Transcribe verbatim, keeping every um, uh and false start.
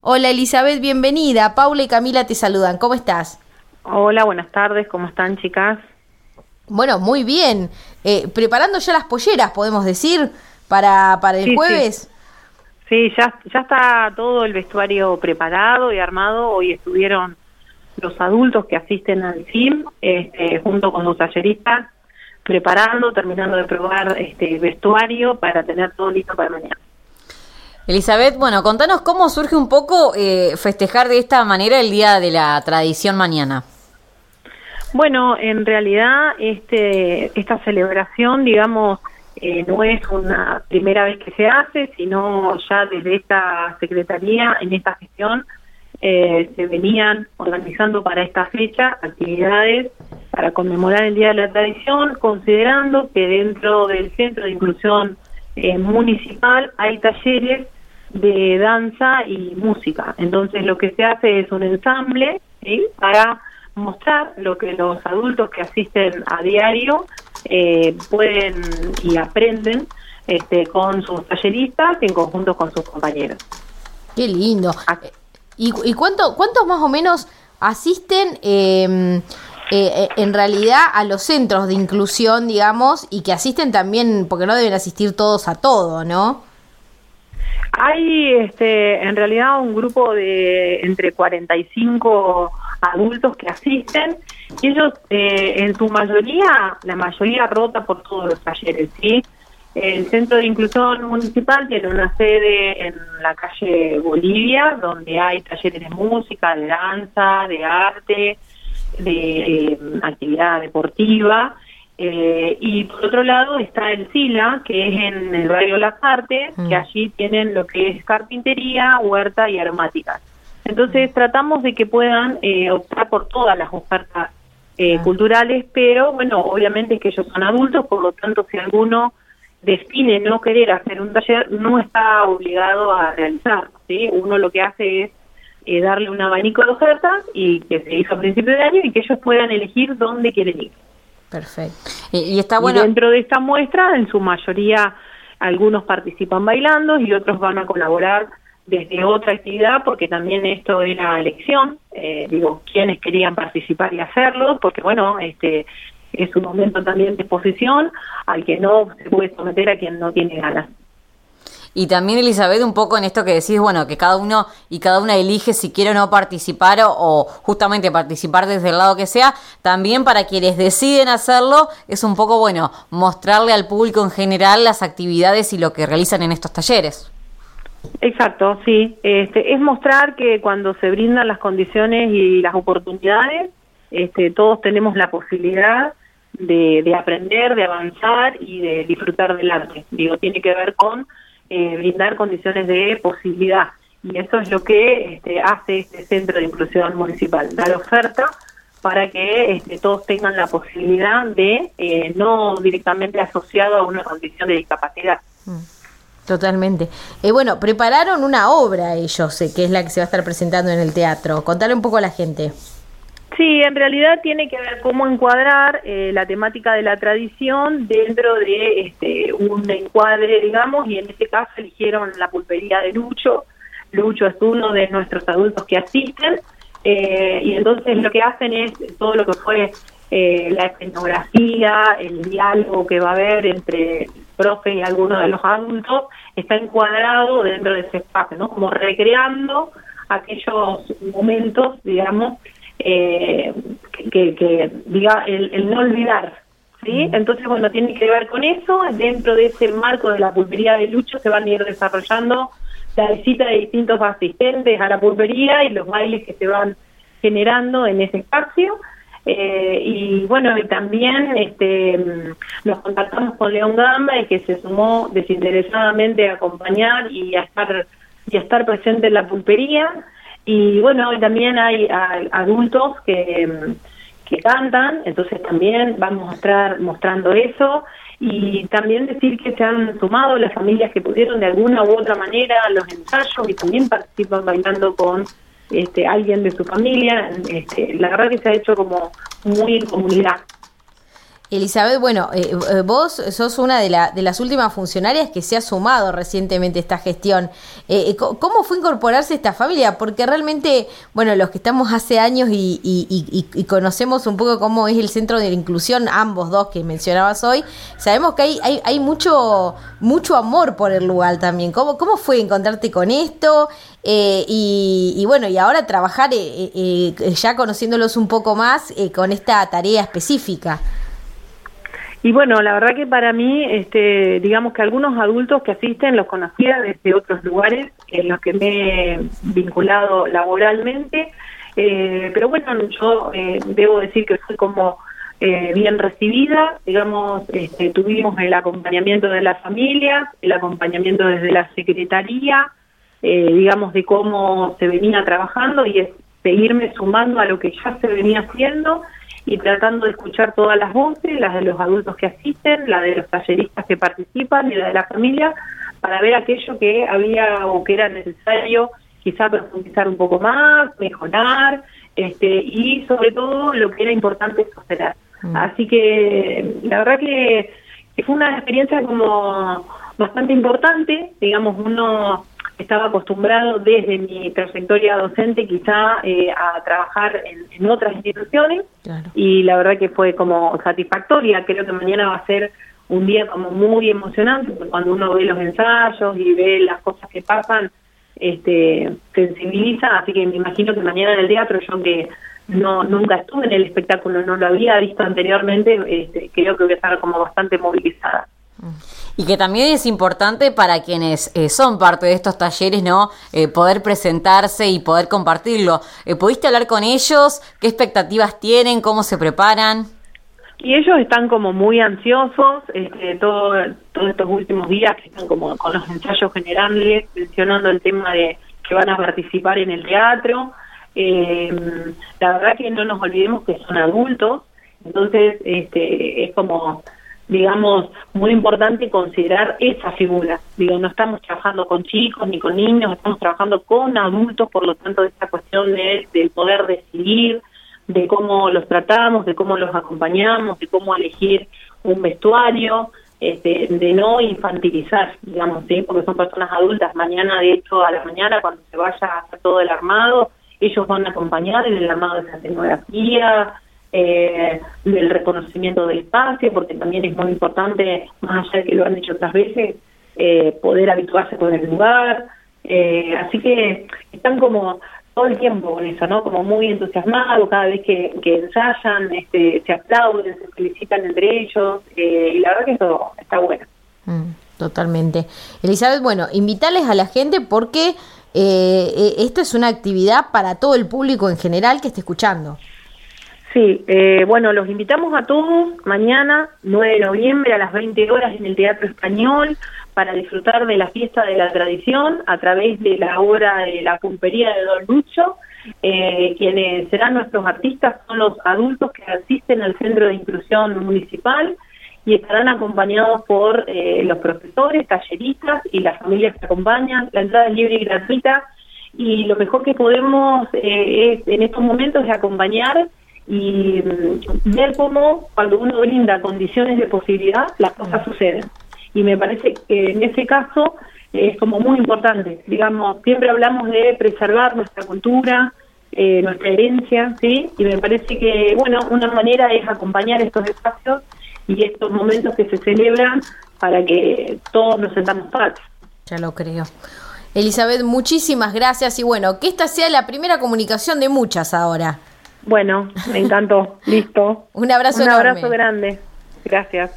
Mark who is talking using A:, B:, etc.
A: Hola Elizabeth, bienvenida. Paula y Camila te saludan. ¿Cómo estás?
B: Hola, buenas tardes. ¿Cómo están, chicas?
A: Bueno, muy bien. Eh, preparando ya las polleras, podemos decir, para, para el
B: Sí,
A: jueves.
B: Sí, sí ya, ya está todo el vestuario preparado y armado. Hoy estuvieron los adultos que asisten al C I M, este, junto con los talleristas, preparando, terminando de probar este vestuario para tener todo listo para mañana.
C: Elizabeth, bueno, contanos cómo surge un poco eh, festejar de esta manera el Día de la Tradición mañana.
B: Bueno, en realidad este esta celebración, digamos, eh, no es una primera vez que se hace, sino ya desde esta secretaría, en esta gestión, eh, se venían organizando para esta fecha actividades para conmemorar el Día de la Tradición, considerando que dentro del Centro de Inclusión eh, Municipal hay talleres de danza y música. Entonces lo que se hace es un ensamble, ¿sí?, para mostrar lo que los adultos que asisten a diario eh, pueden y aprenden este, con sus talleristas en conjunto con sus compañeros.
A: Qué lindo. ¿Y, y cuánto, cuántos más o menos asisten eh, eh, en realidad a los centros de inclusión, digamos, y que asisten también, porque no deben asistir todos a todo, ¿no?
B: Hay este, en realidad un grupo de entre cuarenta y cinco adultos que asisten, y ellos eh, en su mayoría, la mayoría rota por todos los talleres, ¿sí? El Centro de Inclusión Municipal tiene una sede en la calle Bolivia, donde hay talleres de música, de danza, de arte, de eh, actividad deportiva, eh, y por otro lado está el SILA, que es en el barrio Las Artes, mm. que allí tienen lo que es carpintería, huerta y aromáticas. Entonces tratamos de que puedan eh, optar por todas las ofertas eh, ah. culturales, pero bueno, obviamente que ellos son adultos, por lo tanto si alguno decide no querer hacer un taller, no está obligado a realizarlo, ¿sí? Uno lo que hace es eh, darle un abanico de ofertas, y que se hizo a principio de año, y que ellos puedan elegir dónde quieren ir.
A: Perfecto.
C: Y, y está bueno.
B: Y dentro de esta muestra, en su mayoría, algunos participan bailando y otros van a colaborar desde otra actividad, porque también esto era elección, eh, digo, quienes querían participar y hacerlo, porque bueno, este es un momento también de exposición, al que no se puede someter a quien no tiene ganas.
C: Y también, Elizabeth, un poco en esto que decís, bueno, que cada uno y cada una elige si quiere o no participar, o, o justamente participar desde el lado que sea. También para quienes deciden hacerlo, es un poco, bueno, mostrarle al público en general las actividades y lo que realizan en estos talleres.
B: Exacto, sí. Este, es mostrar que cuando se brindan las condiciones y las oportunidades, este, todos tenemos la posibilidad de, de aprender, de avanzar y de disfrutar del arte. Digo, tiene que ver con eh, brindar condiciones de posibilidad. Y eso es lo que este, hace este Centro de Inclusión Municipal, dar oferta para que este, todos tengan la posibilidad de, eh, no directamente asociado a una condición de discapacidad.
A: Mm. Totalmente. Eh, bueno, prepararon una obra ellos, eh, que es la que se va a estar presentando en el teatro. Contale un poco a la gente.
B: Sí, en realidad tiene que ver cómo encuadrar eh, la temática de la tradición dentro de este, un encuadre, digamos, y en este caso eligieron la pulpería de Lucho. Lucho es uno de nuestros adultos que asisten, eh, y entonces lo que hacen es todo lo que fue eh, la escenografía, el diálogo que va a haber entre el profe y algunos de los adultos, está encuadrado dentro de ese espacio, ¿no? Como recreando aquellos momentos, digamos, eh, que, que diga el, el no olvidar, ¿sí? Entonces, bueno, tiene que ver con eso. Dentro de ese marco de la pulpería de Lucho se van a ir desarrollando la visita de distintos asistentes a la pulpería y los bailes que se van generando en ese espacio. Eh, y bueno, y también este, nos contactamos con León Gamba, y que se sumó desinteresadamente a acompañar y a estar y a estar presente en la pulpería. Y bueno, y también hay a, adultos que, que cantan, entonces también vamos a mostrar mostrando eso. Y también decir que se han sumado las familias que pudieron de alguna u otra manera a los ensayos, y también participan bailando con este alguien de su familia. Este, la verdad que se ha hecho como muy en comunidad.
A: Elizabeth, bueno, eh, vos sos una de, la, de las últimas funcionarias que se ha sumado recientemente a esta gestión. Eh, ¿Cómo fue incorporarse a esta familia? Porque realmente, bueno, los que estamos hace años y, y, y, y conocemos un poco cómo es el Centro de la Inclusión, ambos dos que mencionabas hoy, sabemos que hay, hay, hay mucho, mucho amor por el lugar también. ¿Cómo, cómo fue encontrarte con esto? Eh, y, y bueno, y ahora trabajar eh, eh, ya conociéndolos un poco más eh, con esta tarea específica.
B: Y bueno, la verdad que para mí, este, digamos que algunos adultos que asisten los conocía desde otros lugares en los que me he vinculado laboralmente, eh, pero bueno, yo eh, debo decir que fui como eh, bien recibida, digamos, este, tuvimos el acompañamiento de las familias, el acompañamiento desde la Secretaría, eh, digamos, de cómo se venía trabajando y es seguirme sumando a lo que ya se venía haciendo y tratando de escuchar todas las voces, las de los adultos que asisten, la de los talleristas que participan y la de la familia, para ver aquello que había o que era necesario quizá profundizar un poco más, mejorar, este y sobre todo lo que era importante sostener. Mm. Así que la verdad que, que fue una experiencia como bastante importante, digamos, uno estaba acostumbrado desde mi trayectoria docente quizá eh, a trabajar en, en otras instituciones, claro. Y la verdad que fue como satisfactoria. Creo que mañana va a ser un día como muy emocionante, porque cuando uno ve los ensayos y ve las cosas que pasan, este sensibiliza, así que me imagino que mañana en el teatro, yo que no nunca estuve en el espectáculo, no lo había visto anteriormente, este, creo que voy a estar como bastante movilizada.
C: Y que también es importante para quienes eh, son parte de estos talleres, ¿no? Eh, poder presentarse y poder compartirlo. Eh, ¿Pudiste hablar con ellos? ¿Qué expectativas tienen? ¿Cómo se preparan?
B: Y ellos están como muy ansiosos, este, todo, todos estos últimos días que están como con los ensayos generales, mencionando el tema de que van a participar en el teatro. Eh, la verdad que no nos olvidemos que son adultos, entonces este, es como, digamos, muy importante considerar esa figura. Digo, no estamos trabajando con chicos ni con niños, estamos trabajando con adultos, por lo tanto, esta cuestión de, del poder decidir, de cómo los tratamos, de cómo los acompañamos, de cómo elegir un vestuario, este, de no infantilizar, digamos, ¿sí? Porque son personas adultas. Mañana, de hecho, a la mañana, cuando se vaya a hacer todo el armado, ellos van a acompañar en el armado de esa escenografía, Eh, del reconocimiento del espacio, porque también es muy importante, más allá de que lo han hecho otras veces, eh, poder habituarse con el lugar, eh, así que están como todo el tiempo con eso, ¿no? Como muy entusiasmados, cada vez que, que ensayan, este, se aplauden, se felicitan entre ellos, eh, y la verdad que eso está bueno.
A: Mm, totalmente. Elizabeth, bueno, invitarles a la gente porque eh, esto es una actividad para todo el público en general que esté escuchando.
B: Sí, eh, bueno, los invitamos a todos mañana, nueve de noviembre, a las veinte horas en el Teatro Español, para disfrutar de la fiesta de la tradición a través de la obra de la pulpería de Don Lucho. Eh, quienes serán nuestros artistas son los adultos que asisten al Centro de Inclusión Municipal y estarán acompañados por eh, los profesores, talleristas y las familias que acompañan. La entrada es libre y gratuita, y lo mejor que podemos eh, es, en estos momentos es acompañar y ver cómo cuando uno brinda condiciones de posibilidad las cosas suceden, y me parece que en ese caso es como muy importante. Digamos, siempre hablamos de preservar nuestra cultura, eh, nuestra herencia, ¿sí? Y me parece que, bueno, una manera es acompañar estos espacios y estos momentos que se celebran para que todos nos sentamos paz.
A: Ya lo creo. Elizabeth, muchísimas gracias, y bueno, que esta sea la primera comunicación de muchas ahora.
B: Bueno, me encantó. Listo.
A: Un abrazo
B: Un
A: enorme.
B: abrazo grande. Gracias.